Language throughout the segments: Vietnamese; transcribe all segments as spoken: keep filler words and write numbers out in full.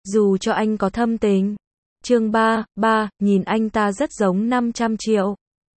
dù cho anh có thâm tình. Chương ba, ba, nhìn anh ta rất giống năm trăm triệu.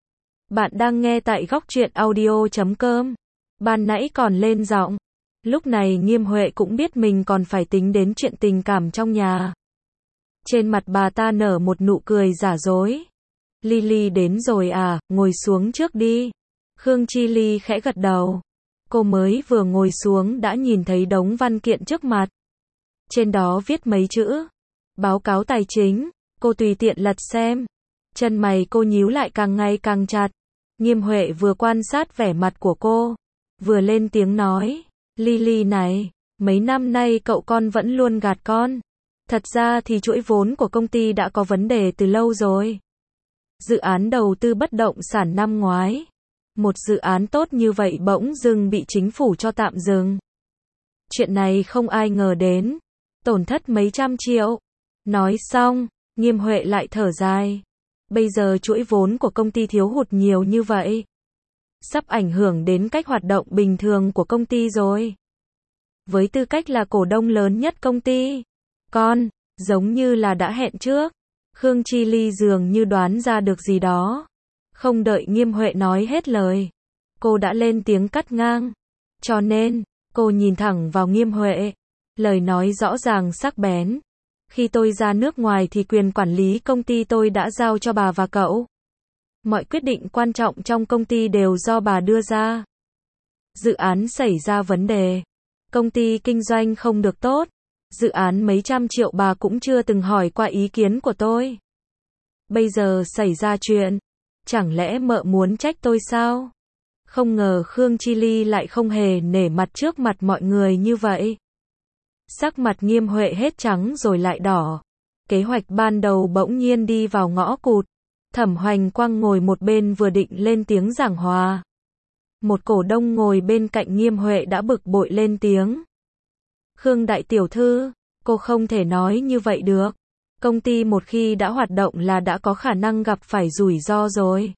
Bạn đang nghe tại góc truyện audio chấm com. Ban nãy còn lên giọng. Lúc này Nghiêm Huệ cũng biết mình còn phải tính đến chuyện tình cảm trong nhà. Trên mặt bà ta nở một nụ cười giả dối. Lily đến rồi à, ngồi xuống trước đi. Khương Chi Ly khẽ gật đầu. Cô mới vừa ngồi xuống đã nhìn thấy đống văn kiện trước mặt. Trên đó viết mấy chữ. Báo cáo tài chính. Cô tùy tiện lật xem. Chân mày cô nhíu lại càng ngày càng chặt. Nghiêm Huệ vừa quan sát vẻ mặt của cô, vừa lên tiếng nói. Lily này, mấy năm nay cậu con vẫn luôn gạt con. Thật ra thì chuỗi vốn của công ty đã có vấn đề từ lâu rồi. Dự án đầu tư bất động sản năm ngoái. Một dự án tốt như vậy bỗng dưng bị chính phủ cho tạm dừng. Chuyện này không ai ngờ đến. Tổn thất mấy trăm triệu. Nói xong, Nghiêm Huệ lại thở dài. Bây giờ chuỗi vốn của công ty thiếu hụt nhiều như vậy. Sắp ảnh hưởng đến cách hoạt động bình thường của công ty rồi. Với tư cách là cổ đông lớn nhất công ty, con, giống như là đã hẹn trước. Khương Chi Ly dường như đoán ra được gì đó. Không đợi Nghiêm Huệ nói hết lời, cô đã lên tiếng cắt ngang. Cho nên, cô nhìn thẳng vào Nghiêm Huệ. Lời nói rõ ràng sắc bén. Khi tôi ra nước ngoài thì quyền quản lý công ty tôi đã giao cho bà và cậu. Mọi quyết định quan trọng trong công ty đều do bà đưa ra. Dự án xảy ra vấn đề. Công ty kinh doanh không được tốt. Dự án mấy trăm triệu bà cũng chưa từng hỏi qua ý kiến của tôi. Bây giờ xảy ra chuyện. Chẳng lẽ mợ muốn trách tôi sao? Không ngờ Khương Chi Ly lại không hề nể mặt trước mặt mọi người như vậy. Sắc mặt Nghiêm Huệ hết trắng rồi lại đỏ. Kế hoạch ban đầu bỗng nhiên đi vào ngõ cụt. Thẩm Hoành Quang ngồi một bên vừa định lên tiếng giảng hòa. Một cổ đông ngồi bên cạnh Nghiêm Huệ đã bực bội lên tiếng. Khương đại tiểu thư, cô không thể nói như vậy được. Công ty một khi đã hoạt động là đã có khả năng gặp phải rủi ro rồi.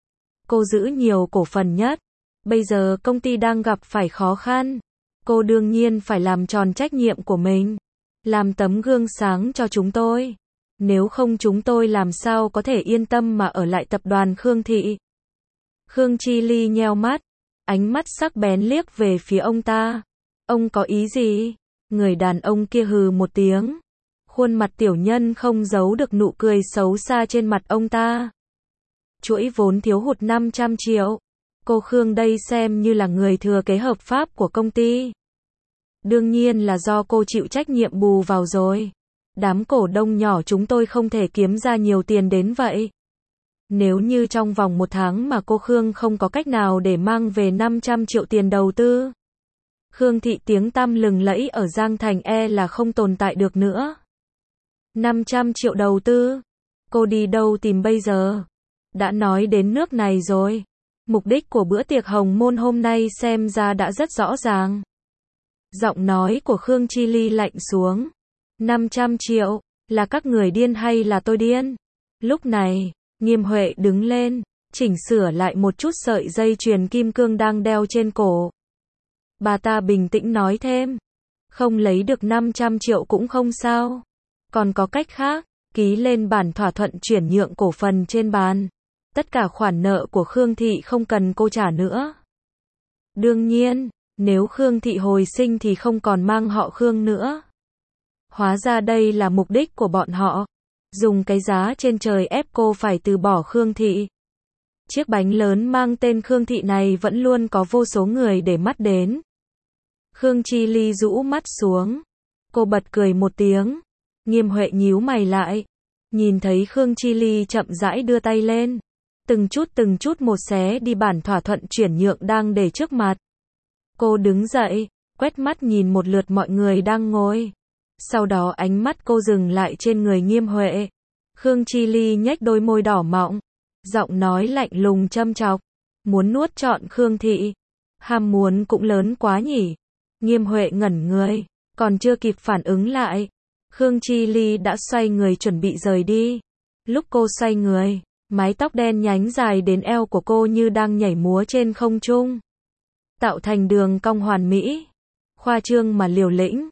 Cô giữ nhiều cổ phần nhất. Bây giờ công ty đang gặp phải khó khăn. Cô đương nhiên phải làm tròn trách nhiệm của mình. Làm tấm gương sáng cho chúng tôi. Nếu không chúng tôi làm sao có thể yên tâm mà ở lại tập đoàn Khương Thị. Khương Chi Ly nheo mắt. Ánh mắt sắc bén liếc về phía ông ta. Ông có ý gì? Người đàn ông kia hừ một tiếng. Khuôn mặt tiểu nhân không giấu được nụ cười xấu xa trên mặt ông ta. Chuỗi vốn thiếu hụt năm trăm triệu. Cô Khương đây xem như là người thừa kế hợp pháp của công ty. Đương nhiên là do cô chịu trách nhiệm bù vào rồi. Đám cổ đông nhỏ chúng tôi không thể kiếm ra nhiều tiền đến vậy. Nếu như trong vòng một tháng mà cô Khương không có cách nào để mang về năm trăm triệu tiền đầu tư. Khương Thị tiếng tăm lừng lẫy ở Giang Thành e là không tồn tại được nữa. năm trăm triệu đầu tư. Cô đi đâu tìm bây giờ? Đã nói đến nước này rồi. Mục đích của bữa tiệc hồng môn hôm nay xem ra đã rất rõ ràng. Giọng nói của Khương Chi Ly lạnh xuống. năm trăm triệu, là các người điên hay là tôi điên? Lúc này, Nghiêm Huệ đứng lên, chỉnh sửa lại một chút sợi dây chuyền kim cương đang đeo trên cổ. Bà ta bình tĩnh nói thêm. Không lấy được năm trăm triệu cũng không sao. Còn có cách khác, ký lên bản thỏa thuận chuyển nhượng cổ phần trên bàn. Tất cả khoản nợ của Khương Thị không cần cô trả nữa. Đương nhiên, nếu Khương Thị hồi sinh thì không còn mang họ Khương nữa. Hóa ra đây là mục đích của bọn họ. Dùng cái giá trên trời ép cô phải từ bỏ Khương Thị. Chiếc bánh lớn mang tên Khương Thị này vẫn luôn có vô số người để mắt đến. Khương Chi Ly rũ mắt xuống. Cô bật cười một tiếng. Nghiêm Huệ nhíu mày lại. Nhìn thấy Khương Chi Ly chậm rãi đưa tay lên. Từng chút từng chút một xé đi bản thỏa thuận chuyển nhượng đang để trước mặt. Cô đứng dậy, quét mắt nhìn một lượt mọi người đang ngồi. Sau đó ánh mắt cô dừng lại trên người Nghiêm Huệ. Khương Chi Ly nhếch đôi môi đỏ mọng. Giọng nói lạnh lùng châm chọc. Muốn nuốt trọn Khương Thị. Ham muốn cũng lớn quá nhỉ. Nghiêm Huệ ngẩn người. Còn chưa kịp phản ứng lại. Khương Chi Ly đã xoay người chuẩn bị rời đi. Lúc cô xoay người, mái tóc đen nhánh dài đến eo của cô như đang nhảy múa trên không trung. Tạo thành đường cong hoàn mỹ. Khoa trương mà liều lĩnh.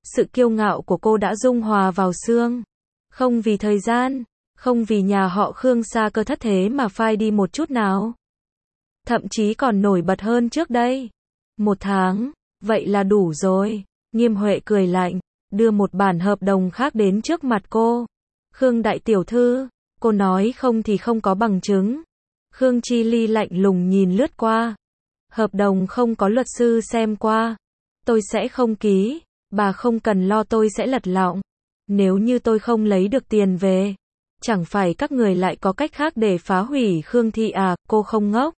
Sự kiêu ngạo của cô đã dung hòa vào xương. Không vì thời gian, không vì nhà họ Khương xa cơ thất thế mà phai đi một chút nào. Thậm chí còn nổi bật hơn trước đây. Một tháng, vậy là đủ rồi. Nghiêm Huệ cười lạnh, đưa một bản hợp đồng khác đến trước mặt cô. Khương đại tiểu thư, cô nói không thì không có bằng chứng. Khương Chi Ly lạnh lùng nhìn lướt qua. Hợp đồng không có luật sư xem qua. Tôi sẽ không ký, bà không cần lo tôi sẽ lật lọng. Nếu như tôi không lấy được tiền về, chẳng phải các người lại có cách khác để phá hủy Khương thị à, cô không ngốc.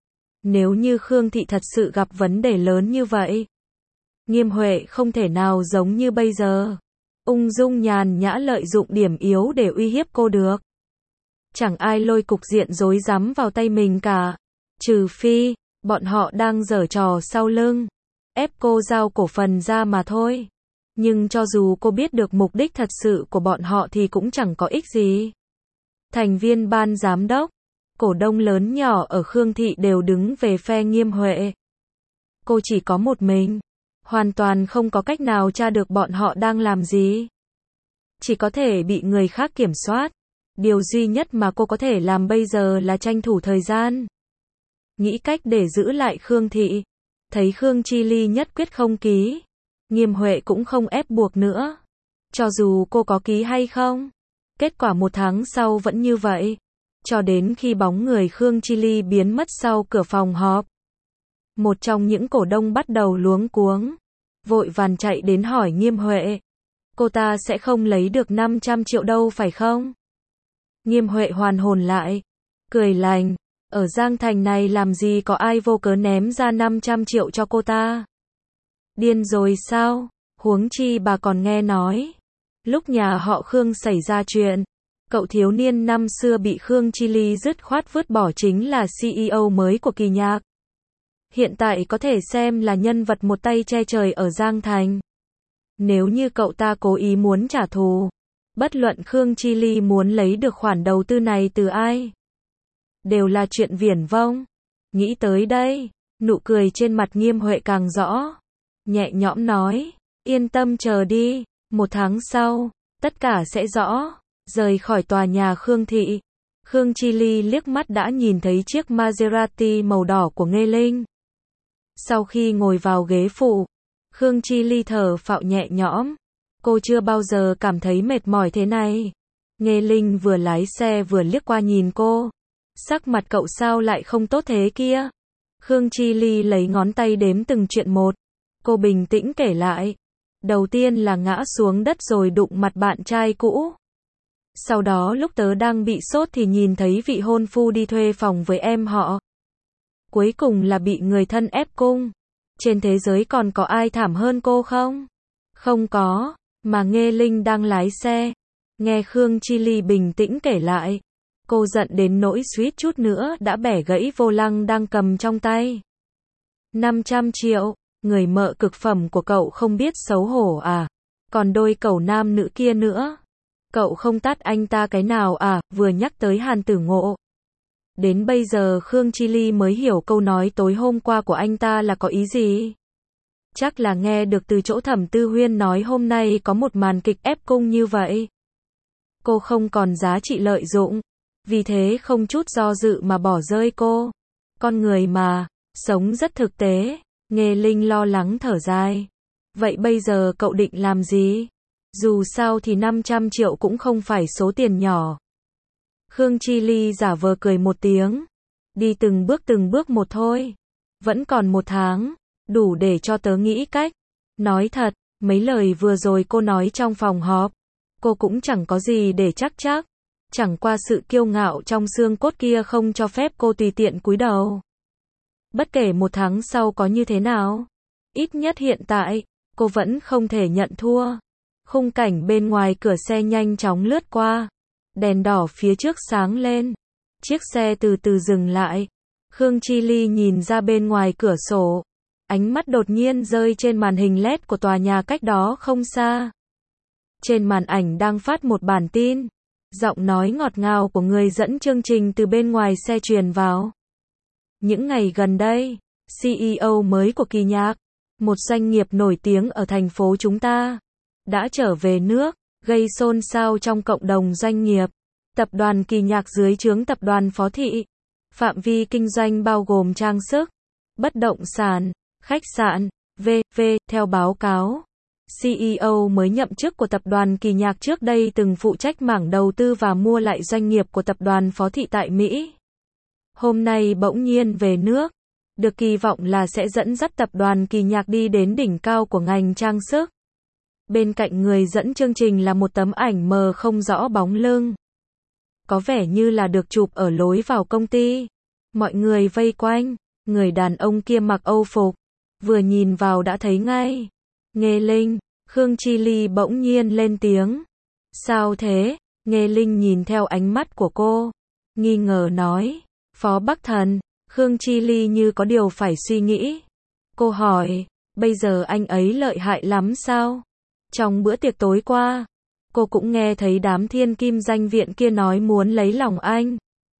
Nếu như Khương thị thật sự gặp vấn đề lớn như vậy, Nghiêm Huệ không thể nào giống như bây giờ, ung dung nhàn nhã lợi dụng điểm yếu để uy hiếp cô được. Chẳng ai lôi cục diện rối rắm vào tay mình cả, trừ phi, bọn họ đang giở trò sau lưng, ép cô giao cổ phần ra mà thôi. Nhưng cho dù cô biết được mục đích thật sự của bọn họ thì cũng chẳng có ích gì. Thành viên ban giám đốc, cổ đông lớn nhỏ ở Khương thị đều đứng về phe Nghiêm Huệ. Cô chỉ có một mình, hoàn toàn không có cách nào tra được bọn họ đang làm gì. Chỉ có thể bị người khác kiểm soát. Điều duy nhất mà cô có thể làm bây giờ là tranh thủ thời gian. Nghĩ cách để giữ lại Khương thị. Thấy Khương Chi Ly nhất quyết không ký, Nghiêm Huệ cũng không ép buộc nữa. Cho dù cô có ký hay không, kết quả một tháng sau vẫn như vậy. Cho đến khi bóng người Khương Chi Ly biến mất sau cửa phòng họp. Một trong những cổ đông bắt đầu luống cuống, vội vàng chạy đến hỏi Nghiêm Huệ. Cô ta sẽ không lấy được năm trăm triệu đâu phải không? Nghiêm Huệ hoàn hồn lại, cười lạnh, ở Giang Thành này làm gì có ai vô cớ ném ra năm trăm triệu cho cô ta? Điên rồi sao? Huống chi bà còn nghe nói, lúc nhà họ Khương xảy ra chuyện, cậu thiếu niên năm xưa bị Khương Chi Ly dứt khoát vứt bỏ chính là xê e ô mới của Kỳ Nhạc. Hiện tại có thể xem là nhân vật một tay che trời ở Giang Thành. Nếu như cậu ta cố ý muốn trả thù, bất luận Khương Chi Ly muốn lấy được khoản đầu tư này từ ai, đều là chuyện viển vông. Nghĩ tới đây, nụ cười trên mặt Nghiêm Huệ càng rõ. Nhẹ nhõm nói, yên tâm chờ đi, một tháng sau, tất cả sẽ rõ. Rời khỏi tòa nhà Khương thị, Khương Chi Ly liếc mắt đã nhìn thấy chiếc Maserati màu đỏ của Nghê Linh. Sau khi ngồi vào ghế phụ, Khương Chi Ly thở phào nhẹ nhõm. Cô chưa bao giờ cảm thấy mệt mỏi thế này. Nghê Linh vừa lái xe vừa liếc qua nhìn cô. Sắc mặt cậu sao lại không tốt thế kia? Khương Chi Ly lấy ngón tay đếm từng chuyện một. Cô bình tĩnh kể lại. Đầu tiên là ngã xuống đất rồi đụng mặt bạn trai cũ. Sau đó lúc tớ đang bị sốt thì nhìn thấy vị hôn phu đi thuê phòng với em họ. Cuối cùng là bị người thân ép cung. Trên thế giới còn có ai thảm hơn cô không? Không có, mà Nghê Linh đang lái xe. Nghe Khương Chi Ly bình tĩnh kể lại. Cô giận đến nỗi suýt chút nữa đã bẻ gãy vô lăng đang cầm trong tay. năm trăm triệu, người mợ cực phẩm của cậu không biết xấu hổ à? Còn đôi cẩu nam nữ kia nữa. Cậu không tát anh ta cái nào à? Vừa nhắc tới Hàn Tử Ngộ. Đến bây giờ Khương Chi Ly mới hiểu câu nói tối hôm qua của anh ta là có ý gì. Chắc là nghe được từ chỗ Thẩm Tư Huyên nói hôm nay có một màn kịch ép cung như vậy. Cô không còn giá trị lợi dụng, vì thế không chút do dự mà bỏ rơi cô. Con người mà, sống rất thực tế. Nghê Linh lo lắng thở dài. Vậy bây giờ cậu định làm gì? Dù sao thì năm trăm triệu cũng không phải số tiền nhỏ. Khương Chi Ly giả vờ cười một tiếng. Đi từng bước từng bước một thôi. Vẫn còn một tháng, đủ để cho tớ nghĩ cách. Nói thật, mấy lời vừa rồi cô nói trong phòng họp, cô cũng chẳng có gì để chắc chắc. Chẳng qua sự kiêu ngạo trong xương cốt kia không cho phép cô tùy tiện cúi đầu. Bất kể một tháng sau có như thế nào, ít nhất hiện tại, cô vẫn không thể nhận thua. Khung cảnh bên ngoài cửa xe nhanh chóng lướt qua. Đèn đỏ phía trước sáng lên. Chiếc xe từ từ dừng lại. Khương Chi Ly nhìn ra bên ngoài cửa sổ. Ánh mắt đột nhiên rơi trên màn hình led của tòa nhà cách đó không xa. Trên màn ảnh đang phát một bản tin. Giọng nói ngọt ngào của người dẫn chương trình từ bên ngoài xe truyền vào. Những ngày gần đây, xê e ô mới của Kỳ Nhạc, một doanh nghiệp nổi tiếng ở thành phố chúng ta, đã trở về nước, gây xôn xao trong cộng đồng doanh nghiệp. Tập đoàn Kỳ Nhạc dưới trướng tập đoàn Phó Thị. Phạm vi kinh doanh bao gồm trang sức, bất động sản, khách sạn, vân vân Theo báo cáo, xê e ô mới nhậm chức của tập đoàn Kỳ Nhạc trước đây từng phụ trách mảng đầu tư và mua lại doanh nghiệp của tập đoàn Phó Thị tại Mỹ. Hôm nay bỗng nhiên về nước, được kỳ vọng là sẽ dẫn dắt tập đoàn Kỳ Nhạc đi đến đỉnh cao của ngành trang sức. Bên cạnh người dẫn chương trình là một tấm ảnh mờ không rõ bóng lưng. Có vẻ như là được chụp ở lối vào công ty. Mọi người vây quanh, người đàn ông kia mặc Âu phục, vừa nhìn vào đã thấy ngay. Nghê Linh, Khương Chi Ly bỗng nhiên lên tiếng. Sao thế? Nghê Linh nhìn theo ánh mắt của cô, nghi ngờ nói. Phó Bắc Thần. Khương Chi Ly như có điều phải suy nghĩ. Cô hỏi, bây giờ anh ấy lợi hại lắm sao? Trong bữa tiệc tối qua, cô cũng nghe thấy đám thiên kim danh viện kia nói muốn lấy lòng anh.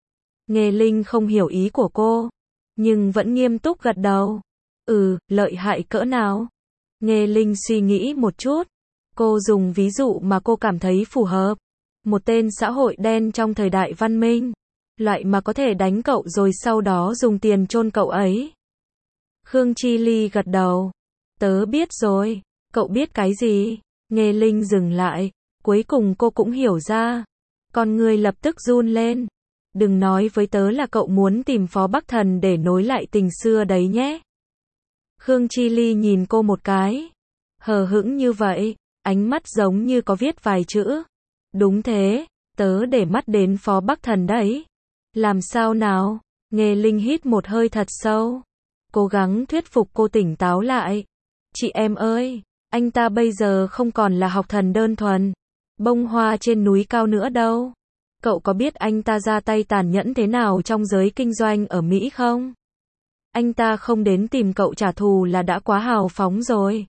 Nghê Linh không hiểu ý của cô, nhưng vẫn nghiêm túc gật đầu. Ừ, lợi hại cỡ nào? Nghê Linh suy nghĩ một chút. Cô dùng ví dụ mà cô cảm thấy phù hợp. Một tên xã hội đen trong thời đại văn minh. Loại mà có thể đánh cậu rồi sau đó dùng tiền chôn cậu ấy. Khương Chi Ly gật đầu. Tớ biết rồi. Cậu biết cái gì? Nghê Linh dừng lại. Cuối cùng cô cũng hiểu ra. Con người lập tức run lên. Đừng nói với tớ là cậu muốn tìm Phó Bắc Thần để nối lại tình xưa đấy nhé. Khương Chi Ly nhìn cô một cái. Hờ hững như vậy, ánh mắt giống như có viết vài chữ. Đúng thế, tớ để mắt đến Phó Bắc Thần đấy. Làm sao nào? Nghê Linh hít một hơi thật sâu. Cố gắng thuyết phục cô tỉnh táo lại. Chị em ơi, anh ta bây giờ không còn là học thần đơn thuần, bông hoa trên núi cao nữa đâu. Cậu có biết anh ta ra tay tàn nhẫn thế nào trong giới kinh doanh ở Mỹ không? Anh ta không đến tìm cậu trả thù là đã quá hào phóng rồi.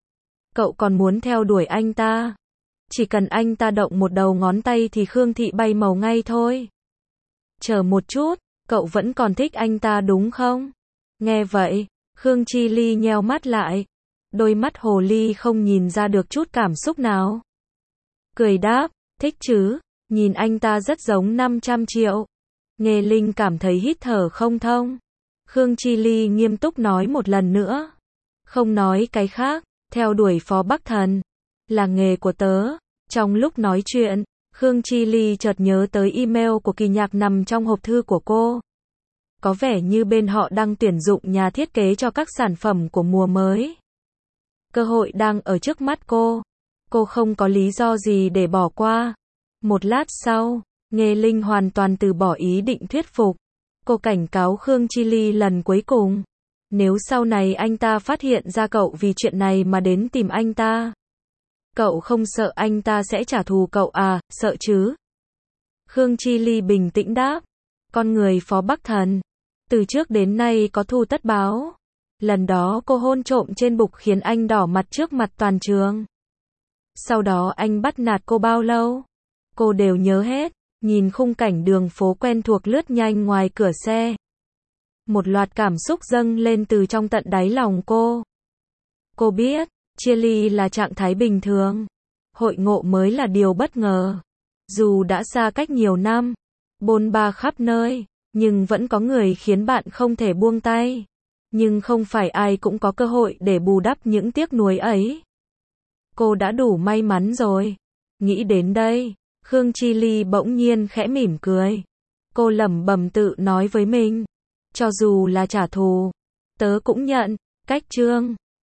Cậu còn muốn theo đuổi anh ta. Chỉ cần anh ta động một đầu ngón tay thì Khương Thị bay màu ngay thôi. Chờ một chút, cậu vẫn còn thích anh ta đúng không? Nghe vậy, Khương Chi Ly nheo mắt lại. Đôi mắt hồ ly không nhìn ra được chút cảm xúc nào. Cười đáp, thích chứ, nhìn anh ta rất giống năm trăm triệu. Nghê Linh cảm thấy hít thở không thông. Khương Chi Ly nghiêm túc nói một lần nữa. Không nói cái khác, theo đuổi Phó Bắc Thần là nghề của tớ. Trong lúc nói chuyện, Khương Chi Ly chợt nhớ tới email của Kỳ Nhạc nằm trong hộp thư của cô. Có vẻ như bên họ đang tuyển dụng nhà thiết kế cho các sản phẩm của mùa mới. Cơ hội đang ở trước mắt cô. Cô không có lý do gì để bỏ qua. Một lát sau, Nghê Linh hoàn toàn từ bỏ ý định thuyết phục. Cô cảnh cáo Khương Chi Ly lần cuối cùng. Nếu sau này anh ta phát hiện ra cậu vì chuyện này mà đến tìm anh ta, cậu không sợ anh ta sẽ trả thù cậu à? Sợ chứ? Khương Chi Ly bình tĩnh đáp. Con người Phó Bắc Thần, từ trước đến nay có thù tất báo. Lần đó cô hôn trộm trên bục khiến anh đỏ mặt trước mặt toàn trường. Sau đó anh bắt nạt cô bao lâu? Cô đều nhớ hết. Nhìn khung cảnh đường phố quen thuộc lướt nhanh ngoài cửa xe. Một loạt cảm xúc dâng lên từ trong tận đáy lòng cô. Cô biết, chia ly là trạng thái bình thường. Hội ngộ mới là điều bất ngờ. Dù đã xa cách nhiều năm, bôn ba khắp nơi, nhưng vẫn có người khiến bạn không thể buông tay. Nhưng không phải ai cũng có cơ hội để bù đắp những tiếc nuối ấy. Cô đã đủ may mắn rồi. Nghĩ đến đây, Khương Chi Ly bỗng nhiên khẽ mỉm cười. Cô lẩm bẩm tự nói với mình. Cho dù là trả thù, tớ cũng nhận. Cách chương